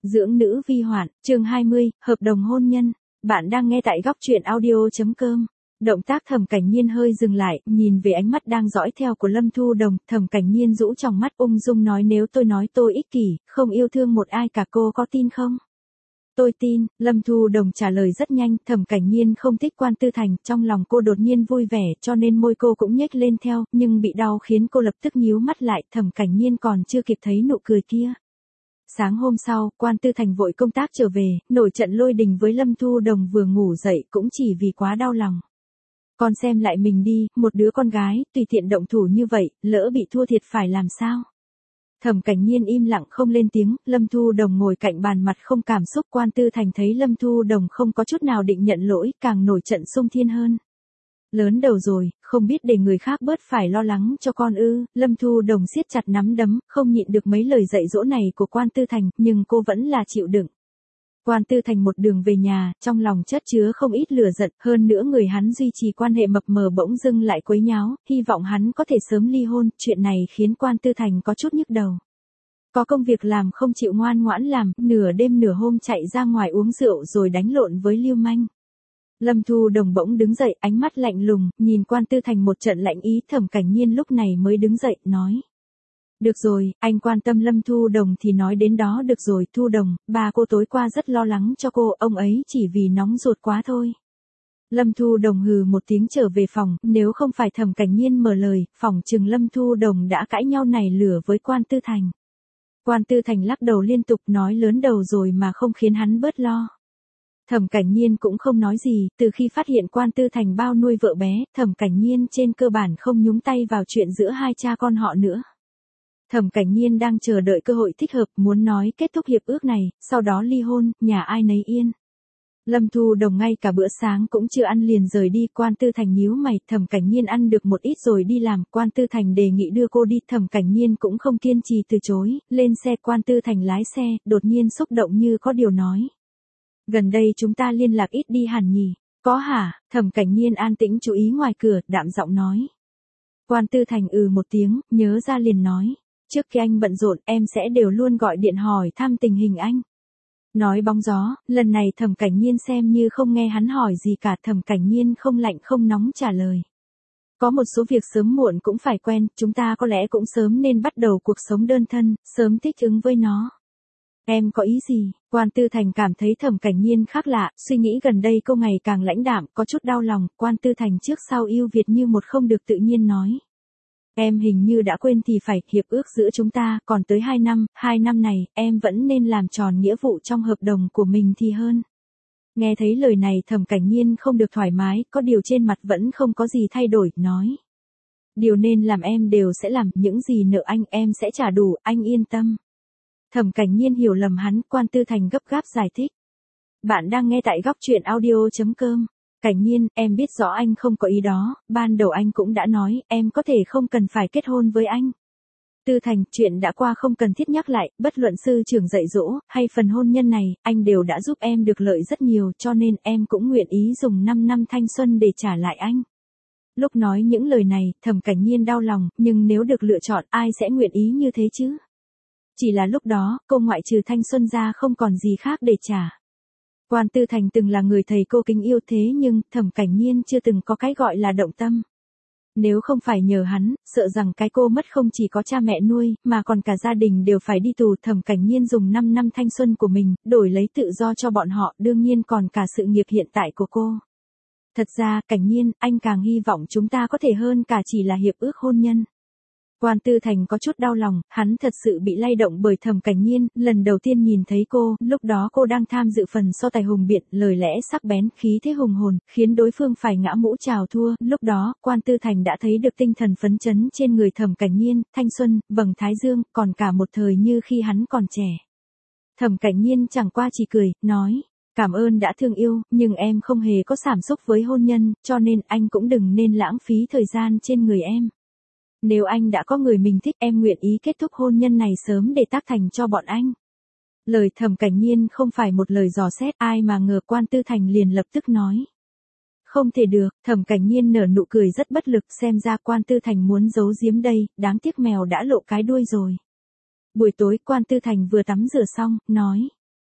Dưỡng nữ vi hoạn, chương 20, hợp đồng hôn nhân. Bạn đang nghe tại góc truyện audio.com. Động tác Thẩm Cảnh Nhiên hơi dừng lại, nhìn về ánh mắt đang dõi theo của Lâm Thu Đồng, Thẩm Cảnh Nhiên rũ trong mắt ung dung nói nếu tôi nói tôi ích kỷ, không yêu thương một ai cả cô có tin không? Tôi tin, Lâm Thu Đồng trả lời rất nhanh, Thẩm Cảnh Nhiên không thích Quan Tư Thành, trong lòng cô đột nhiên vui vẻ cho nên môi cô cũng nhếch lên theo, nhưng bị đau khiến cô lập tức nhíu mắt lại, Thẩm Cảnh Nhiên còn chưa kịp thấy nụ cười kia. Sáng hôm sau, Quan Tư Thành vội công tác trở về, nổi trận lôi đình với Lâm Thu Đồng vừa ngủ dậy cũng chỉ vì quá đau lòng. Con xem lại mình đi, một đứa con gái, tùy tiện động thủ như vậy, lỡ bị thua thiệt phải làm sao? Thẩm Cảnh Nhiên im lặng không lên tiếng, Lâm Thu Đồng ngồi cạnh bàn mặt không cảm xúc. Quan Tư Thành thấy Lâm Thu Đồng không có chút nào định nhận lỗi, càng nổi trận xung thiên hơn. Lớn đầu rồi, không biết để người khác bớt phải lo lắng cho con ư? Lâm Thu Đồng siết chặt nắm đấm, không nhịn được mấy lời dạy dỗ này của Quan Tư Thành, nhưng cô vẫn là chịu đựng. Quan Tư Thành một đường về nhà, trong lòng chất chứa không ít lửa giận, hơn nữa người hắn duy trì quan hệ mập mờ bỗng dưng lại quấy nháo, hy vọng hắn có thể sớm ly hôn, chuyện này khiến Quan Tư Thành có chút nhức đầu. Có công việc làm không chịu ngoan ngoãn làm, nửa đêm nửa hôm chạy ra ngoài uống rượu rồi đánh lộn với lưu manh. Lâm Thu Đồng bỗng đứng dậy, ánh mắt lạnh lùng, nhìn Quan Tư Thành một trận lạnh ý. Thẩm Cảnh Nhiên lúc này mới đứng dậy, nói. Được rồi, anh quan tâm Lâm Thu Đồng thì nói đến đó được rồi. Thu Đồng, ba cô tối qua rất lo lắng cho cô, ông ấy chỉ vì nóng ruột quá thôi. Lâm Thu Đồng hừ một tiếng trở về phòng, nếu không phải Thẩm Cảnh Nhiên mở lời, phỏng chừng Lâm Thu Đồng đã cãi nhau nảy lửa với Quan Tư Thành. Quan Tư Thành lắc đầu liên tục nói lớn đầu rồi mà không khiến hắn bớt lo. Thẩm Cảnh Nhiên cũng không nói gì, từ khi phát hiện Quan Tư Thành bao nuôi vợ bé, Thẩm Cảnh Nhiên trên cơ bản không nhúng tay vào chuyện giữa hai cha con họ nữa. Thẩm Cảnh Nhiên đang chờ đợi cơ hội thích hợp, muốn nói kết thúc hiệp ước này, sau đó ly hôn, nhà ai nấy yên. Lâm Thu Đồng ngay cả bữa sáng cũng chưa ăn liền rời đi. Quan Tư Thành nhíu mày, Thẩm Cảnh Nhiên ăn được một ít rồi đi làm, Quan Tư Thành đề nghị đưa cô đi, Thẩm Cảnh Nhiên cũng không kiên trì từ chối, lên xe. Quan Tư Thành lái xe, đột nhiên xúc động như có điều nói. Gần đây chúng ta liên lạc ít đi hẳn nhỉ? Có hả? Thẩm Cảnh Nhiên an tĩnh chú ý ngoài cửa, đạm giọng nói. Quan Tư Thành một tiếng, nhớ ra liền nói. Trước khi anh bận rộn, em sẽ đều luôn gọi điện hỏi thăm tình hình anh. Nói bóng gió, lần này Thẩm Cảnh Nhiên xem như không nghe hắn hỏi gì cả. Thẩm Cảnh Nhiên không lạnh không nóng trả lời. Có một số việc sớm muộn cũng phải quen, chúng ta có lẽ cũng sớm nên bắt đầu cuộc sống đơn thân, sớm thích ứng với nó. Em có ý gì? Quan Tư Thành cảm thấy Thẩm Cảnh Nhiên khác lạ, suy nghĩ gần đây cô ngày càng lãnh đạm, có chút đau lòng. Quan Tư Thành trước sau ưu việt như một không được tự nhiên nói. Em hình như đã quên thì phải, hiệp ước giữa chúng ta còn tới 2 năm này, em vẫn nên làm tròn nghĩa vụ trong hợp đồng của mình thì hơn. Nghe thấy lời này Thẩm Cảnh Nhiên không được thoải mái, có điều trên mặt vẫn không có gì thay đổi, nói. Điều nên làm em đều sẽ làm, những gì nợ anh em sẽ trả đủ, anh yên tâm. Thẩm Cảnh Nhiên hiểu lầm hắn, Quan Tư Thành gấp gáp giải thích. Bạn đang nghe tại góc truyện audio.com. Cảnh Nhiên, em biết rõ anh không có ý đó, ban đầu anh cũng đã nói, em có thể không cần phải kết hôn với anh. Tư Thành, chuyện đã qua không cần thiết nhắc lại, bất luận sư trưởng dạy dỗ, hay phần hôn nhân này, anh đều đã giúp em được lợi rất nhiều, cho nên em cũng nguyện ý dùng 5 năm thanh xuân để trả lại anh. Lúc nói những lời này, Thẩm Cảnh Nhiên đau lòng, nhưng nếu được lựa chọn, ai sẽ nguyện ý như thế chứ? Chỉ là lúc đó, cô ngoại trừ thanh xuân ra không còn gì khác để trả. Quan Tư Thành từng là người thầy cô kính yêu thế nhưng Thẩm Cảnh Nhiên chưa từng có cái gọi là động tâm. Nếu không phải nhờ hắn, sợ rằng cái cô mất không chỉ có cha mẹ nuôi, mà còn cả gia đình đều phải đi tù. Thẩm Cảnh Nhiên dùng 5 năm thanh xuân của mình, đổi lấy tự do cho bọn họ, đương nhiên còn cả sự nghiệp hiện tại của cô. Thật ra, Cảnh Nhiên, anh càng hy vọng chúng ta có thể hơn cả chỉ là hiệp ước hôn nhân. Quan Tư Thành có chút đau lòng, hắn thật sự bị lay động bởi Thẩm Cảnh Nhiên, lần đầu tiên nhìn thấy cô, lúc đó cô đang tham dự phần so tài hùng biện, lời lẽ sắc bén, khí thế hùng hồn, khiến đối phương phải ngã mũ chào thua, lúc đó, Quan Tư Thành đã thấy được tinh thần phấn chấn trên người Thẩm Cảnh Nhiên, thanh xuân, vầng thái dương, còn cả một thời như khi hắn còn trẻ. Thẩm Cảnh Nhiên chẳng qua chỉ cười, nói, cảm ơn đã thương yêu, nhưng em không hề có cảm xúc với hôn nhân, cho nên anh cũng đừng nên lãng phí thời gian trên người em. Nếu anh đã có người mình thích em nguyện ý kết thúc hôn nhân này sớm để tác thành cho bọn anh. Lời Thẩm Cảnh Nhiên không phải một lời dò xét, ai mà ngờ Quan Tư Thành liền lập tức nói. Không thể được, Thẩm Cảnh Nhiên nở nụ cười rất bất lực, xem ra Quan Tư Thành muốn giấu giếm đây, đáng tiếc mèo đã lộ cái đuôi rồi. Buổi tối Quan Tư Thành vừa tắm rửa xong, nói.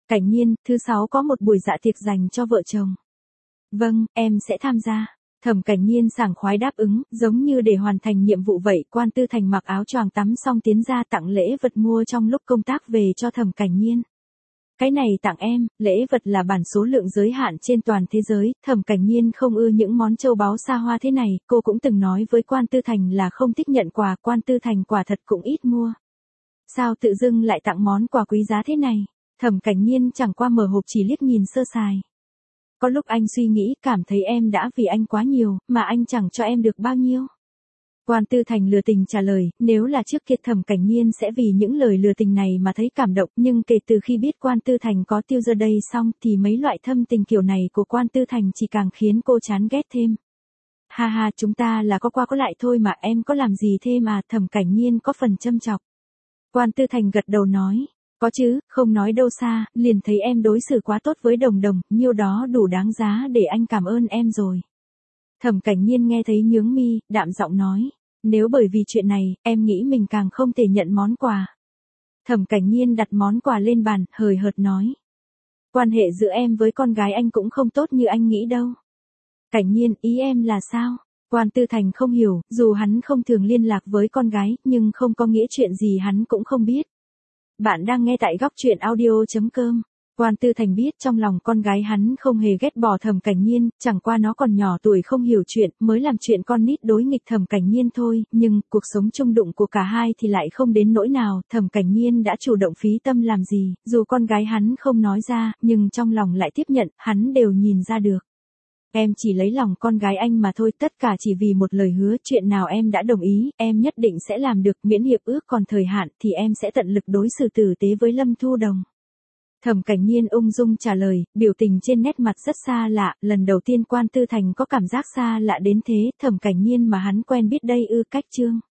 Cảnh Nhiên, thứ 6 có một buổi dạ tiệc dành cho vợ chồng. Vâng, em sẽ tham gia. Thẩm Cảnh Nhiên sảng khoái đáp ứng, giống như để hoàn thành nhiệm vụ vậy. Quan Tư Thành mặc áo choàng tắm xong tiến ra tặng lễ vật mua trong lúc công tác về cho Thẩm Cảnh Nhiên. Cái này tặng em, lễ vật là bản số lượng giới hạn trên toàn thế giới. Thẩm Cảnh Nhiên không ưa những món châu báu xa hoa thế này, cô cũng từng nói với Quan Tư Thành là không thích nhận quà. Quan Tư Thành quả thật cũng ít mua. Sao tự dưng lại tặng món quà quý giá thế này? Thẩm Cảnh Nhiên chẳng qua mở hộp chỉ liếc nhìn sơ sài. Có lúc anh suy nghĩ, cảm thấy em đã vì anh quá nhiều, mà anh chẳng cho em được bao nhiêu. Quan Tư Thành lừa tình trả lời, nếu là trước kia Thẩm Cảnh Nhiên sẽ vì những lời lừa tình này mà thấy cảm động, nhưng kể từ khi biết Quan Tư Thành có Tiêu Giờ đây xong thì mấy loại thâm tình kiểu này của Quan Tư Thành chỉ càng khiến cô chán ghét thêm. Ha ha, chúng ta là có qua có lại thôi mà, em có làm gì thế mà? Thẩm Cảnh Nhiên có phần châm chọc. Quan Tư Thành gật đầu nói. Có chứ, không nói đâu xa, liền thấy em đối xử quá tốt với Đồng Đồng, nhiêu đó đủ đáng giá để anh cảm ơn em rồi. Thẩm Cảnh Nhiên nghe thấy nhướng mi, đạm giọng nói, nếu bởi vì chuyện này, em nghĩ mình càng không thể nhận món quà. Thẩm Cảnh Nhiên đặt món quà lên bàn, hời hợt nói. Quan hệ giữa em với con gái anh cũng không tốt như anh nghĩ đâu. Cảnh Nhiên, ý em là sao? Quan Tư Thành không hiểu, dù hắn không thường liên lạc với con gái, nhưng không có nghĩa chuyện gì hắn cũng không biết. Bạn đang nghe tại góc truyện audio.com. Quan Tư Thành biết trong lòng con gái hắn không hề ghét bỏ Thẩm Cảnh Nhiên, chẳng qua nó còn nhỏ tuổi không hiểu chuyện, mới làm chuyện con nít đối nghịch Thẩm Cảnh Nhiên thôi, nhưng cuộc sống chung đụng của cả hai thì lại không đến nỗi nào. Thẩm Cảnh Nhiên đã chủ động phí tâm làm gì, dù con gái hắn không nói ra, nhưng trong lòng lại tiếp nhận, hắn đều nhìn ra được. Em chỉ lấy lòng con gái anh mà thôi, tất cả chỉ vì một lời hứa, chuyện nào em đã đồng ý, em nhất định sẽ làm được, miễn hiệp ước còn thời hạn thì em sẽ tận lực đối xử tử tế với Lâm Thu Đồng. Thẩm Cảnh Nhiên ung dung trả lời, biểu tình trên nét mặt rất xa lạ, lần đầu tiên Quan Tư Thành có cảm giác xa lạ đến thế. Thẩm Cảnh Nhiên mà hắn quen biết đây ư? Cách chương